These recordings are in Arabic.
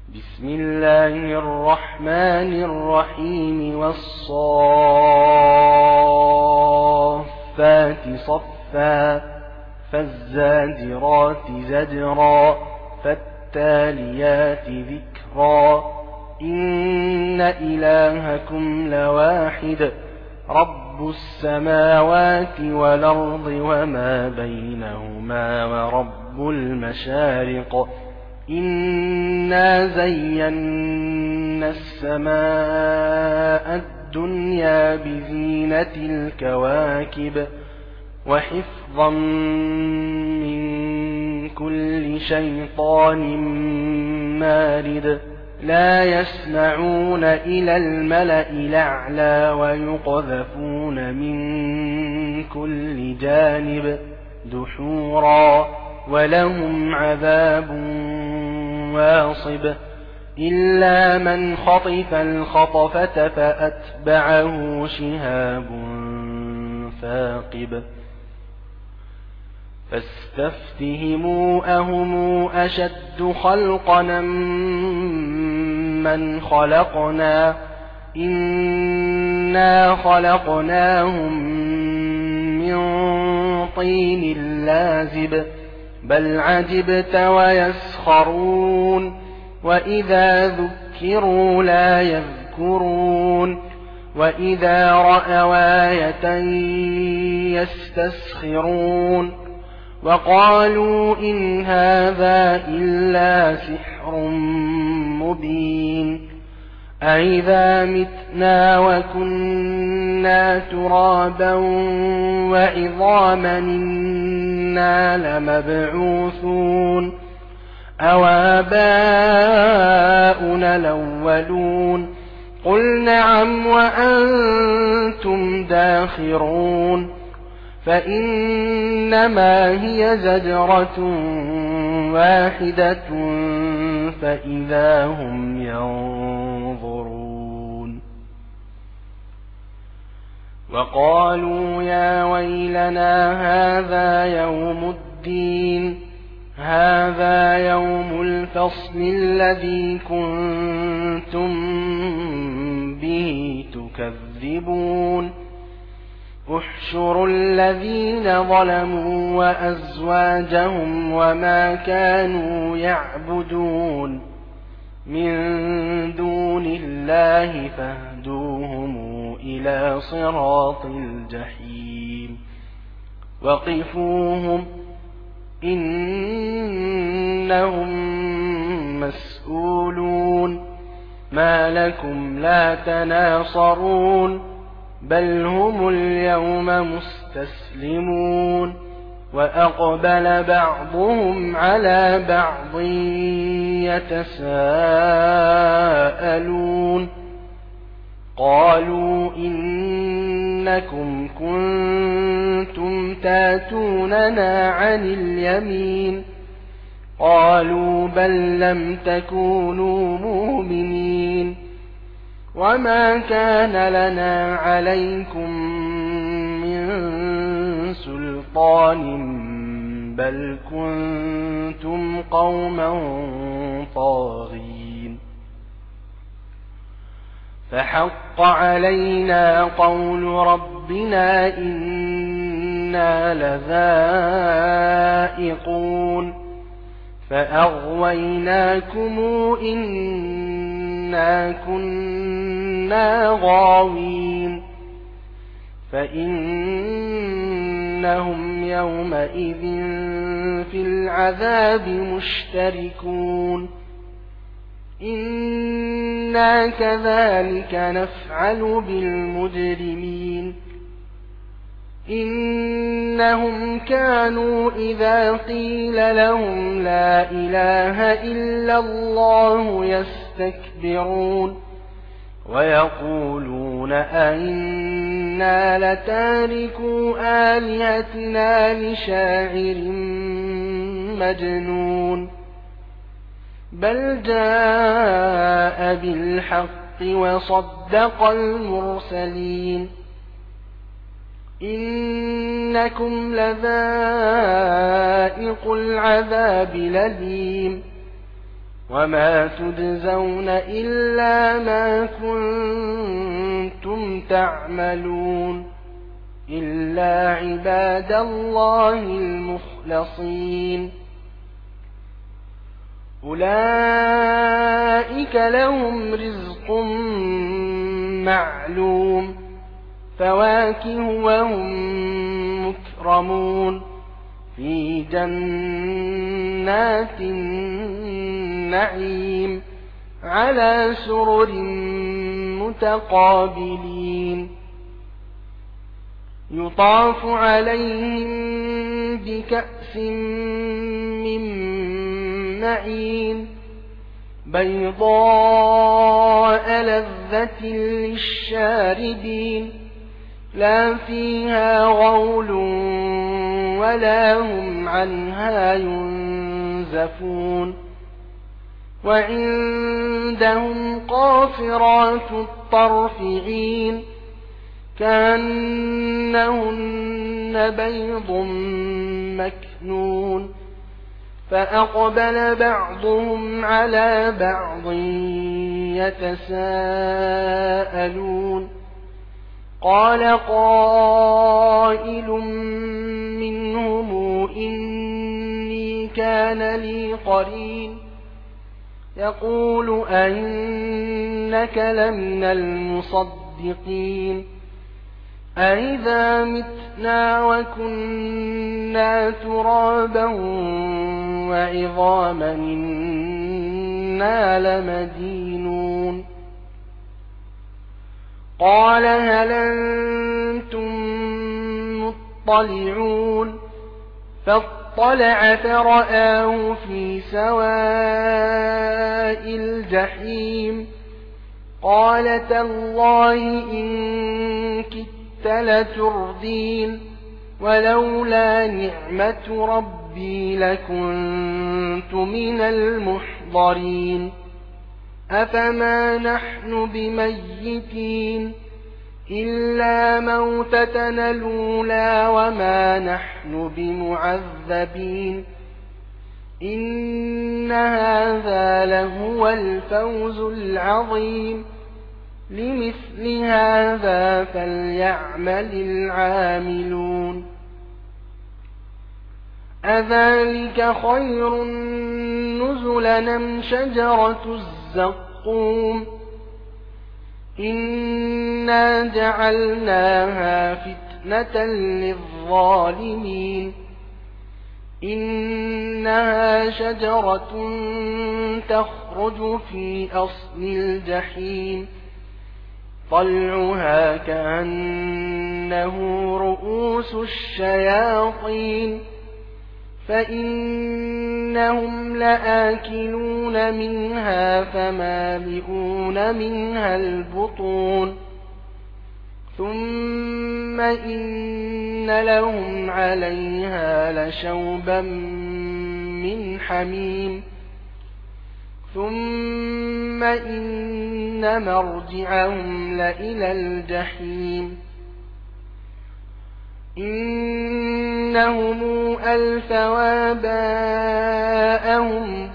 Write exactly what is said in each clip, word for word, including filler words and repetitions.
بسم الله الرحمن الرحيم والصافات صفا فالزاجرات زجرا فالتاليات ذكرا إن إلهكم لواحد رب السماوات والأرض وما بينهما ورب المشارق إنا زينا السماء الدنيا بزينة الكواكب وحفظا من كل شيطان مارد لا يسمعون إلى الملأ الأعلى ويقذفون من كل جانب دحورا ولهم عذاب واصب إلا من خطف الخطفة فأتبعه شهاب ثاقب فاستفتهموا أهم أشد خلقنا من خلقنا إنا خلقناهم من طين لازب بل عجبت ويسخرون وإذا ذكروا لا يذكرون وإذا رأوا آية يستسخرون وقالوا إن هذا إلا سحر مبين أئذا متنا وكنا ترابا وعظاما إنا لمبعوثون أوآباؤنا الأولون قل نعم وأنتم داخرون فإنما هي زجرة واحدة فإذا هم ينظرون وقالوا يا ويلنا هذا يوم الدين هذا يوم الفصل الذي كنتم به تكذبون احشروا الذين ظلموا وأزواجهم وما كانوا يعبدون من دون الله فاهدوهم إلى صراط الجحيم وقفوهم إنهم مسؤولون ما لكم لا تناصرون بل هم اليوم مستسلمون وأقبل بعضهم على بعض يتساءلون قالوا إنكم كنتم تاتوننا عن اليمين قالوا بل لم تكونوا مؤمنين وما كان لنا عليكم من سلطان بل كنتم قوما طاغين فحق علينا قول ربنا إنا لذائقون فأغويناكم إنا كنا غاوين فإنهم يومئذ في العذاب مشتركون إنا كذلك نفعل بالمجرمين إنهم كانوا إذا قيل لهم لا إله إلا الله يستكبرون ويقولون أئنا لتاركو آلهتنا لشاعر مجنون بل جاء بالحق وصدق المرسلين إنكم لذائق العذاب الأليم وما تجزون إلا ما كنتم تعملون إلا عباد الله المخلصين أولئك لهم رزق معلوم فواكه وهم مكرمون في جنات النعيم على سرر متقابلين يطاف عليهم بكأس من معين بيضاء لذة للشاربين لا فيها غول ولا هم عنها ينزفون وعندهم قاصرات الطرف عين كأنهن بيض مكنون فأقبل بعضهم على بعض يتساءلون قال قائل منهم إني كان لي قرين يقول أئنك لمن المصدقين أئذا متنا وكنا ترابا وعظاما إنا لمدينون قال هل أنتم مطلعون فاطلع فرآه في سواء الجحيم قال تالله إن كدت لتردين ولولا نعمة ربي لكنت من المحضرين أفما نحن بميتين إلا موتتنا الأولى وما نحن بمعذبين إن هذا لهو الفوز العظيم لمثل هذا فليعمل العاملون أذلك خير نزلا أم شجرة الزقوم إنا جعلناها فتنة للظالمين إنها شجرة تخرج في أصل الجحيم طلعها كأنه رؤوس الشياطين فإنهم لآكلون منها فمالئون منها البطون ثم إن لهم عليها لشوبا من حميم ثم إن مرجعهم لإلى الجحيم إنهم ألفوا آباءهم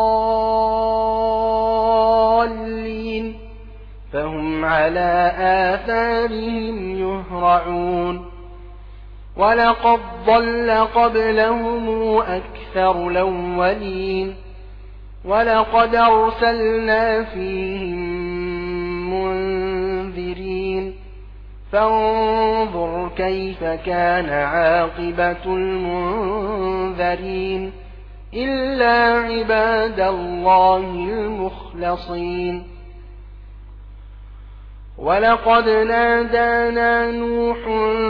ضالين فهم على آثارهم يهرعون ولقد ضل قبلهم أكثر الأولين ولقد أرسلنا فيهم منذرين فانظر كيف كان عاقبة المنذرين إلا عباد الله المخلصين ولقد نادانا نوح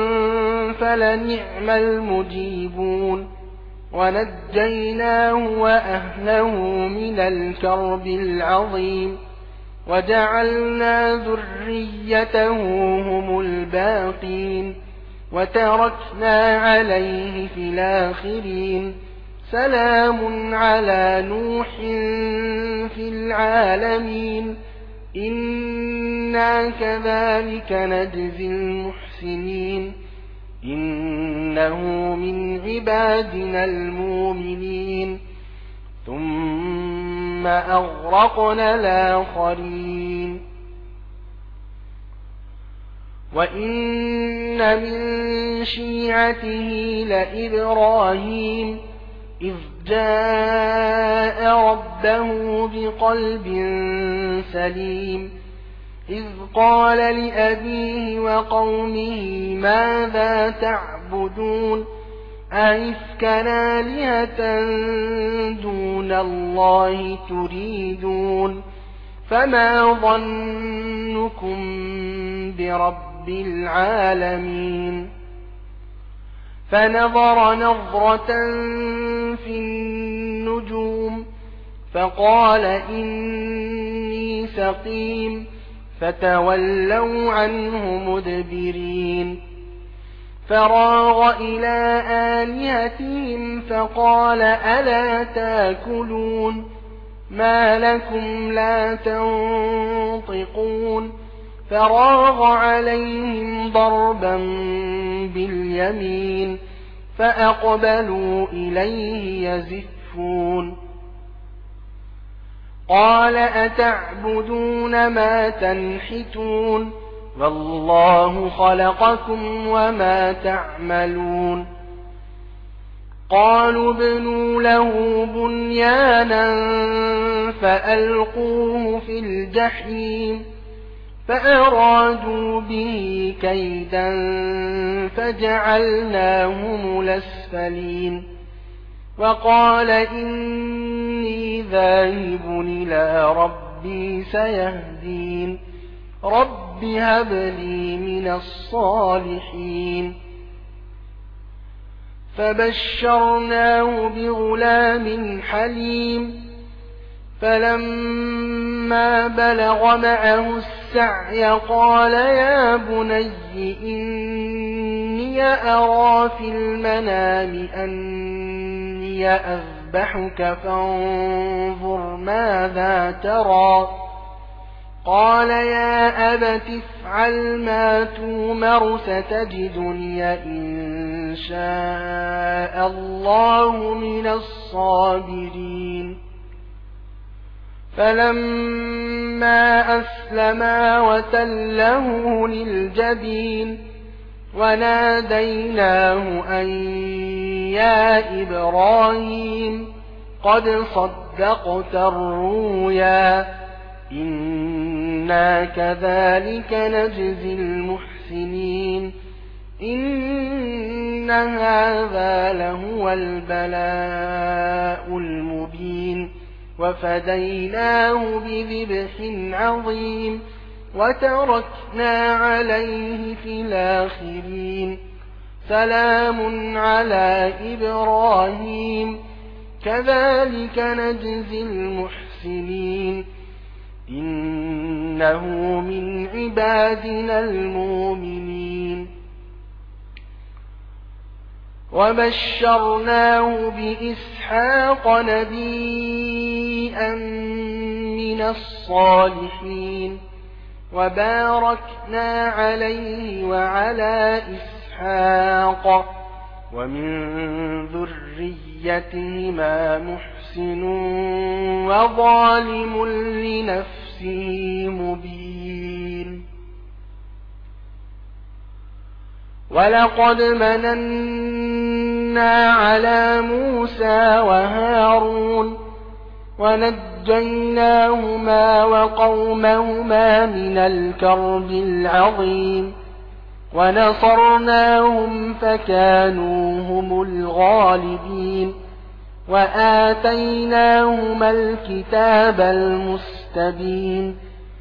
فلنعم المجيبون ونجيناه وأهله من الكرب العظيم وجعلنا ذريته هم الباقين وتركنا عليه في الآخرين سلام على نوح في العالمين إنا كذلك نجزي المحسنين إنه من عبادنا المؤمنين ثم ثم أغرقنا الآخرين وإن من شيعته لإبراهيم إذ جاء ربه بقلب سليم إذ قال لأبيه وقومه ماذا تعبدون أئفكا آلهة دون الله تريدون فما ظنكم برب العالمين فنظر نظرة في النجوم فقال إني سقيم فتولوا عنه مدبرين فراغ إلى آلهتهم فقال ألا تاكلون ما لكم لا تنطقون فراغ عليهم ضربا باليمين فأقبلوا إليه يزفون قال أتعبدون ما تنحتون والله خلقكم وما تعملون قالوا ابنوا له بنيانا فألقوه في الجحيم فأرادوا به كيدا فجعلناهم الأسفلين وقال إني ذاهب إلى ربي سيهدين رب هب لي من الصالحين فبشرناه بغلام حليم فلما بلغ معه السعي قال يا بني إني أرى في المنام أني أذبحك فانظر ماذا ترى قال يا أبت افعل ما تومر ستجدني إن شاء الله من الصابرين فلما أسلما وتله للجبين وناديناه أن يا إبراهيم قد صدقت الرؤيا إنا كذلك نجزي المحسنين إن هذا لهو البلاء المبين وفديناه بذبح عظيم وتركنا عليه في الآخرين سلام على إبراهيم كذلك نجزي المحسنين إنه من عبادنا المؤمنين وبشرناه بإسحاق نبيا من الصالحين وباركنا عليه وعلى إسحاق ومن ذريتهما محسن وظالم لنفسه مبين ولقد مننا على موسى وهارون ونجيناهما وقومهما من الكرب العظيم ونصرناهم فكانوا هم الغالبين وآتيناهما الكتاب المستبين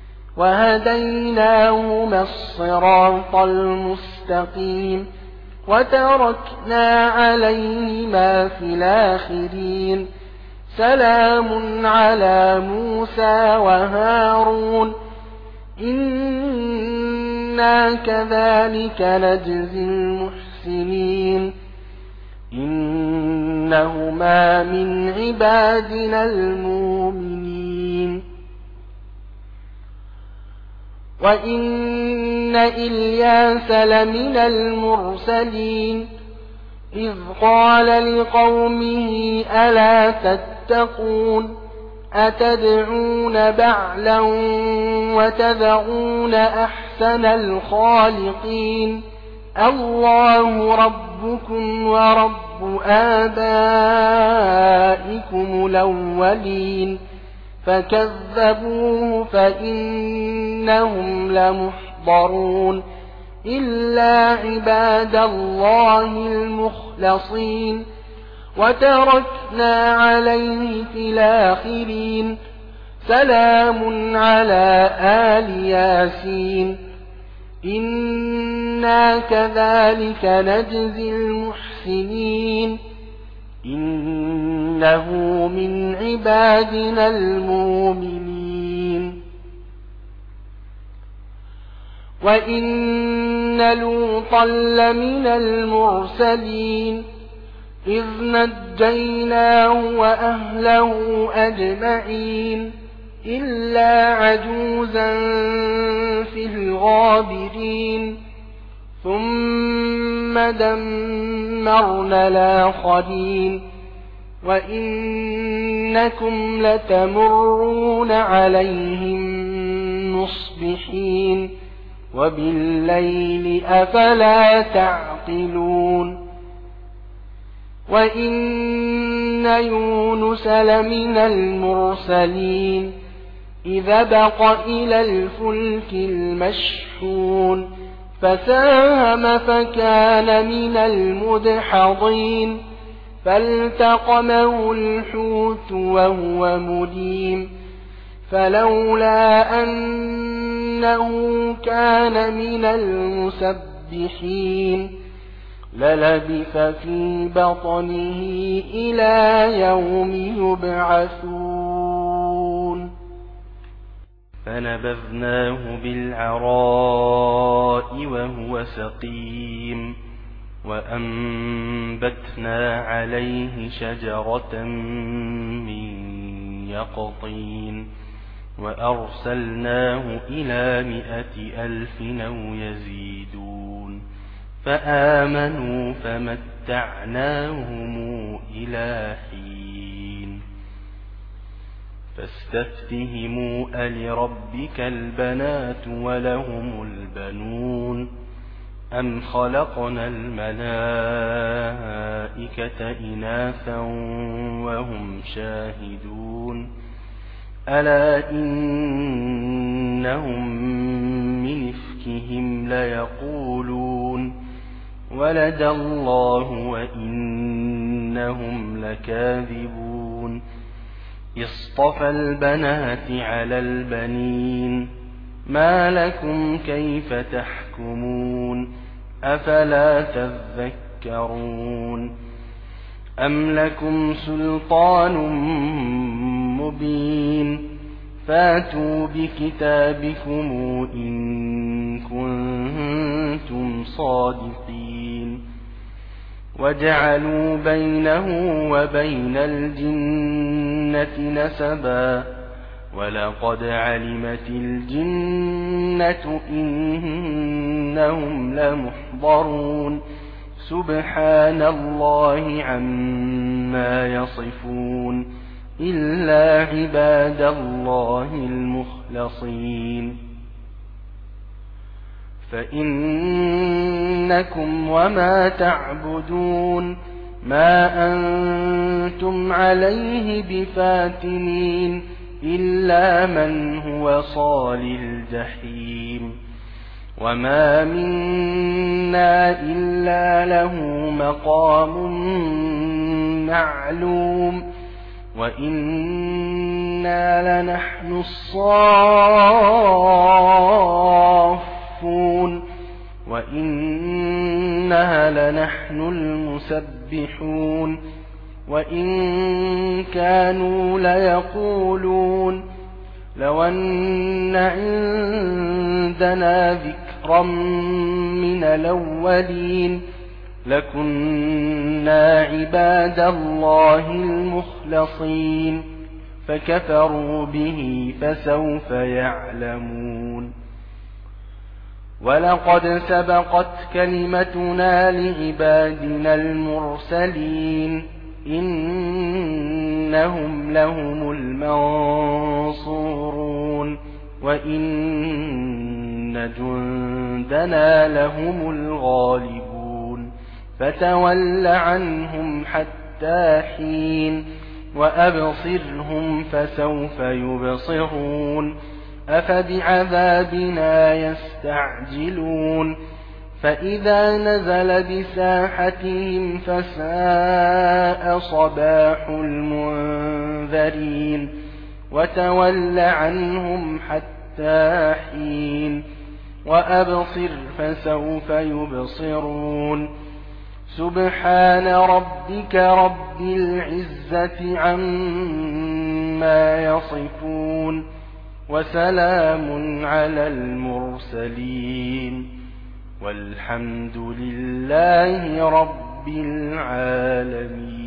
وهديناهما الصراط المستقيم وتركنا عليهما في الآخرين سلام على موسى وهارون إنا كذلك نجزي المحسنين إنهما من عبادنا المؤمنين وإن إلياس لمن المرسلين إذ قال لقومه ألا تتقون أتدعون بعلا وتذرون أحسن الخالقين الله ربكم ورب آبائكم الأولين فكذبوه فإنهم لمحضرون إلا عباد الله المخلصين وتركنا عليه في الآخرين سلام على آل ياسين إنا كذلك نجزي المحسنين إنه من عبادنا المؤمنين وإن لوطا لمن المرسلين إذ نجيناه وأهله أجمعين إلا عجوزا في الغابرين ثم دمرنا الآخرين وإنكم لتمرون عليهم مصبحين وبالليل أفلا تعقلون وإن يونس لمن المرسلين إذا بق إلى الفلك المشحون فساهم فكان من المدحضين فالتقمه الحوت وهو مليم فلولا أنه كان من المسبحين للبث في بطنه إلى يوم يبعثون فنبذناه بالعراء وهو سقيم وأنبتنا عليه شجرة من يقطين وأرسلناه إلى مائة ألف أو يزيدون فآمنوا فمتعناهم إلى حين فاستفتهموا ألربك البنات ولهم البنون أم خلقنا الملائكة إناثا وهم شاهدون ألا إنهم من إفكهم ليقولون ولد الله وإنهم لكاذبون اصطفى البنات على البنين ما لكم كيف تحكمون أفلا تذكرون أم لكم سلطان مبين فاتوا بكتابكم إن كنتم صادقين وجعلوا بينه وبين الجنة نسبا ولقد علمت الجنة إنهم لمحضرون سبحان الله عما يصفون إلا عباد الله المخلصين فإنكم وما تعبدون ما أنتم عليه بفاتنين إلا من هو صال الجحيم وما منا إلا له مقام معلوم وإنا لنحن الصافون وإنها لنحن المسبحون وإن كانوا ليقولون لو أن عندنا ذكرا من الأولين لكنا عباد الله المخلصين فكفروا به فسوف يعلمون ولقد سبقت كلمتنا لعبادنا المرسلين إن إنهم لهم المنصورون وإن جندنا لهم الغالبون فتول عنهم حتى حين وأبصرهم فسوف يبصرون أفبعذابنا يستعجلون فإذا نزل بساحتهم فساء صباح المنذرين وتول عنهم حتى حين وأبصر فسوف يبصرون سبحان ربك رب العزة عما يصفون وسلام على المرسلين والحمد لله رب العالمين.